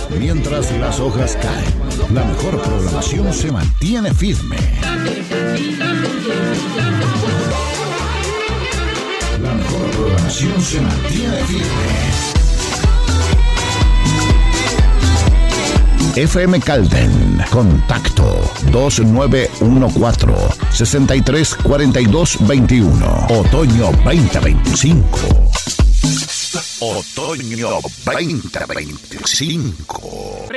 mientras las hojas caen. La mejor programación se mantiene firme. La mejor programación se mantiene firme. FM Calden, contacto 2914-634221, otoño 2025. Otoño 2025.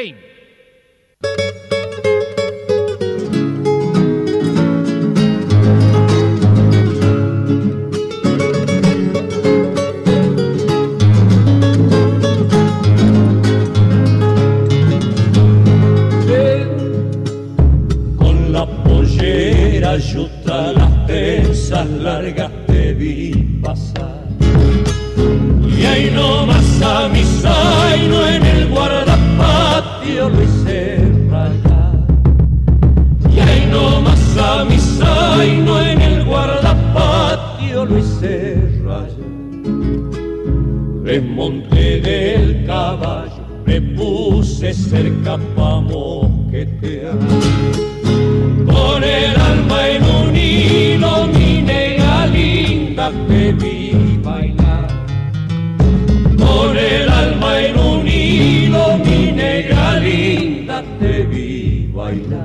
Yuta, las tensas largas te vi pasar, y ahí nomás a mi zaino en el guardapatio lo hice rayar, y ahí nomás a mi zaino en el guardapatio lo hice rayar. Desmonté del caballo, me puse cerca pa' mosquetear, con el alma en un hilo, mi negra linda te vi bailar. Con el alma en un hilo, mi negra linda te vi bailar.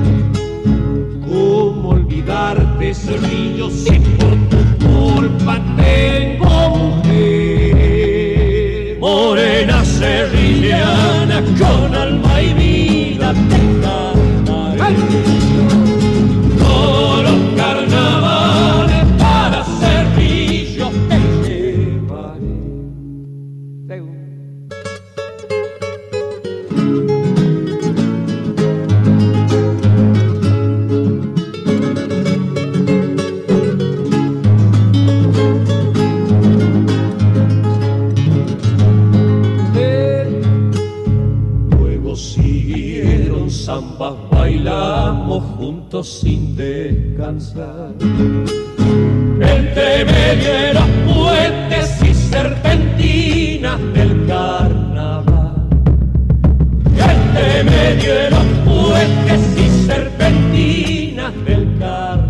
¿Cómo olvidarte, Cerrillo, si por tu culpa tengo mujer? Morena cerrillana, con alma y vida te cantaré. Todos los carnavales para Cerrillo te llevaré. Luego siguieron zambas, bailamos juntos sin descansar. Entre medio de los puentes y serpentinas del carnaval. Entre medio de los puentes y serpentinas del carnaval.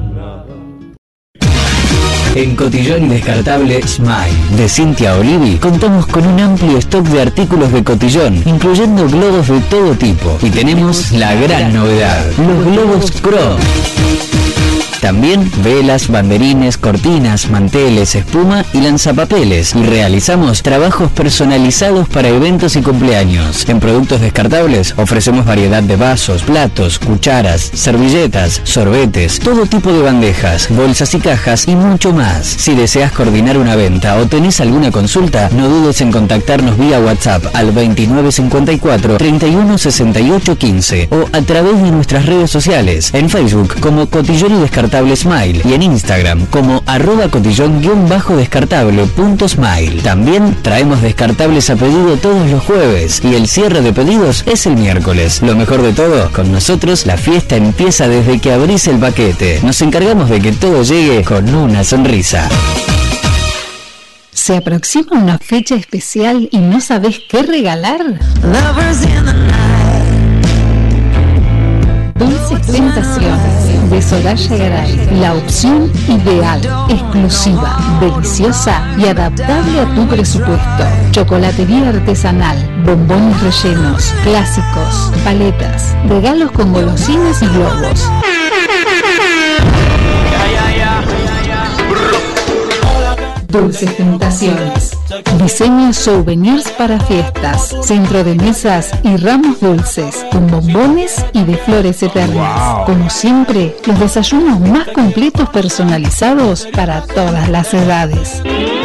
En Cotillón Descartable Smile de Cintia Olivi contamos con un amplio stock de artículos de cotillón, incluyendo globos de todo tipo. Y tenemos la gran novedad, los globos Chrome. También velas, banderines, cortinas, manteles, espuma y lanzapapeles. Y realizamos trabajos personalizados para eventos y cumpleaños. En productos descartables ofrecemos variedad de vasos, platos, cucharas, servilletas, sorbetes, todo tipo de bandejas, bolsas y cajas y mucho más. Si deseas coordinar una venta o tenés alguna consulta, no dudes en contactarnos vía WhatsApp al 2954 31 68 15 o a través de nuestras redes sociales, en Facebook como Cotillón y Descartable Smile y en Instagram como @cotillón_descartable.smile. También traemos descartables a pedido todos los jueves y el cierre de pedidos es el miércoles. Lo mejor de todo, con nosotros la fiesta empieza desde que abrís el paquete. Nos encargamos de que todo llegue con una sonrisa. ¿Se aproxima una fecha especial y no sabés qué regalar? Dulces Tentaciones de Soraya Garay, la opción ideal, exclusiva, deliciosa y adaptable a tu presupuesto. Chocolatería artesanal, bombones rellenos, clásicos, paletas, regalos con golosinas y globos. Dulces Tentaciones. Diseño souvenirs para fiestas, centro de mesas y ramos dulces, con bombones y de flores eternas. Wow. Como siempre, los desayunos más completos personalizados para todas las edades.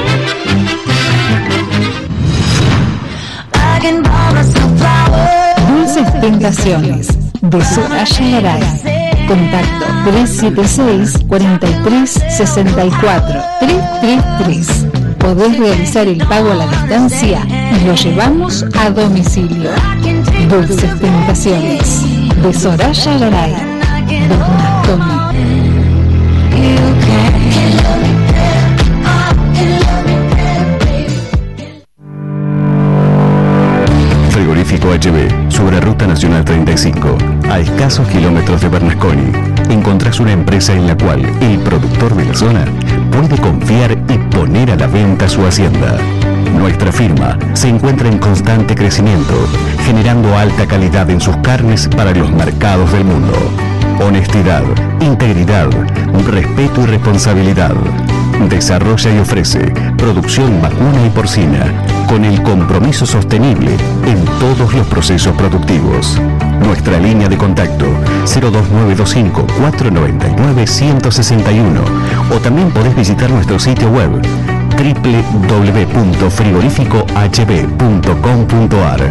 Dulces Tentaciones de Soraya Garay. Contacto 376-4364 333. Podés realizar el pago a la distancia y lo llevamos a domicilio. Dulces Tentaciones de Soraya Garay. Don Antonio. Frigorífico HB, sobre Ruta Nacional 35, a escasos kilómetros de Bernasconi, encontrás una empresa en la cual el productor de la zona puede confiar y poner a la venta su hacienda. Nuestra firma se encuentra en constante crecimiento, generando alta calidad en sus carnes para los mercados del mundo. Honestidad, integridad, respeto y responsabilidad. Desarrolla y ofrece producción vacuna y porcina con el compromiso sostenible en todos los procesos productivos. Nuestra línea de contacto 02925 499 161 o también podés visitar nuestro sitio web www.frigorificohb.com.ar.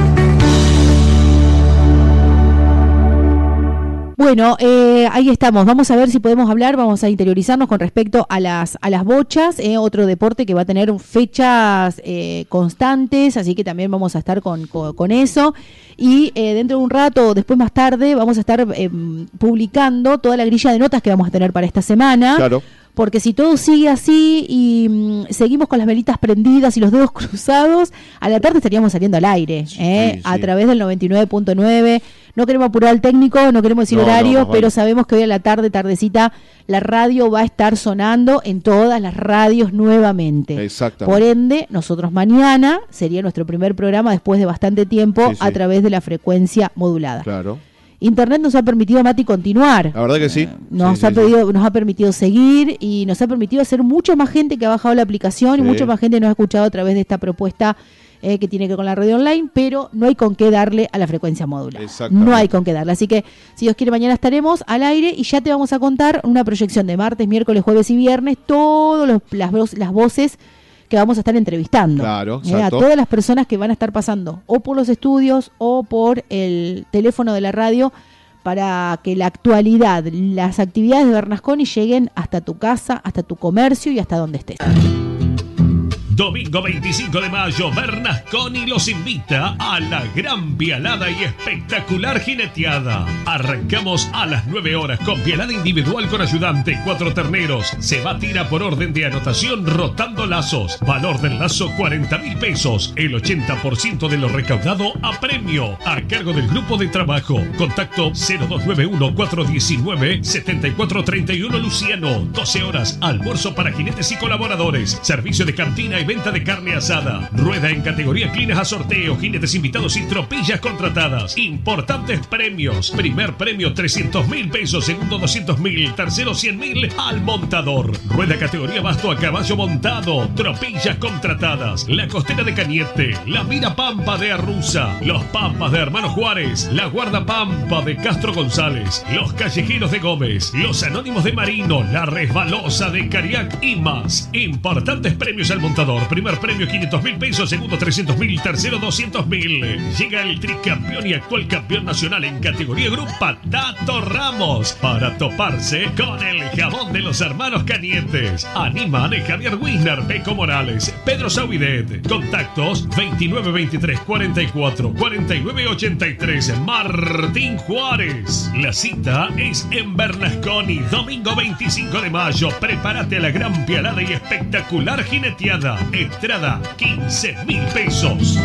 Bueno, ahí estamos. Vamos a ver si podemos hablar, vamos a interiorizarnos con respecto a las bochas, otro deporte que va a tener fechas constantes, así que también vamos a estar con eso. Y dentro de un rato, después más tarde, vamos a estar publicando toda la grilla de notas que vamos a tener para esta semana. Claro. Porque si todo sigue así y seguimos con las velitas prendidas y los dedos cruzados, a la tarde estaríamos saliendo al aire, a través del 99.9. No queremos apurar al técnico, no queremos decir horario, pero sabemos que hoy a la tardecita, la radio va a estar sonando en todas las radios nuevamente. Exactamente. Por ende, nosotros mañana sería nuestro primer programa después de bastante tiempo a través de la frecuencia modulada. Claro. Internet nos ha permitido, Mati, continuar. La verdad que sí. Nos ha permitido seguir y nos ha permitido hacer mucha más gente que ha bajado la aplicación y mucha más gente nos ha escuchado a través de esta propuesta que tiene que ver con la radio online, pero no hay con qué darle a la frecuencia modulada. No hay con qué darle. Así que, si Dios quiere, mañana estaremos al aire y ya te vamos a contar una proyección de martes, miércoles, jueves y viernes, todas las voces que vamos a estar entrevistando. Claro, a todas las personas que van a estar pasando o por los estudios o por el teléfono de la radio para que la actualidad, las actividades de Bernasconi lleguen hasta tu casa, hasta tu comercio y hasta donde estés. Domingo 25 de mayo, Bernasconi los invita a la gran pialada y espectacular jineteada. Arrancamos a las 9 horas con pialada individual con ayudante, 4 terneros. Se va a tirar por orden de anotación rotando lazos. Valor del lazo 40.000 pesos. El 80% de lo recaudado a premio. A cargo del grupo de trabajo. Contacto 0291-419-7431 Luciano. 12 horas. Almuerzo para jinetes y colaboradores. Servicio de cantina y venta de carne asada. Rueda en categoría clines a sorteo. Jinetes invitados y tropillas contratadas. Importantes premios. Primer premio 300.000 pesos. Segundo 200.000. Tercero 100.000 al montador. Rueda categoría basto a caballo montado. Tropillas contratadas. La Costera de Cañete. La Mira Pampa de Arruza. Los Pampas de Hermano Juárez. La Guarda Pampa de Castro González. Los Callejeros de Gómez. Los Anónimos de Marino. La Resbalosa de Cariac y más. Importantes premios al montador. Primer premio 500.000 pesos, segundo 300.000, tercero 200.000. Llega el tricampeón y actual campeón nacional en categoría grupa, Tato Ramos, para toparse con el jabón de los hermanos Cañetes. Animan Javier Wisner, Beco Morales, Pedro Sauidet. Contactos 2923 44 49 83. Martín Juárez. La cita es en Bernasconi, domingo 25 de mayo. Prepárate a la gran pialada y espectacular jineteada. Entrada 15.000 pesos.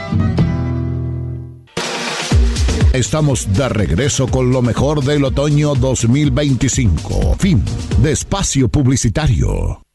Estamos de regreso con lo mejor del otoño 2025. Fin de espacio publicitario.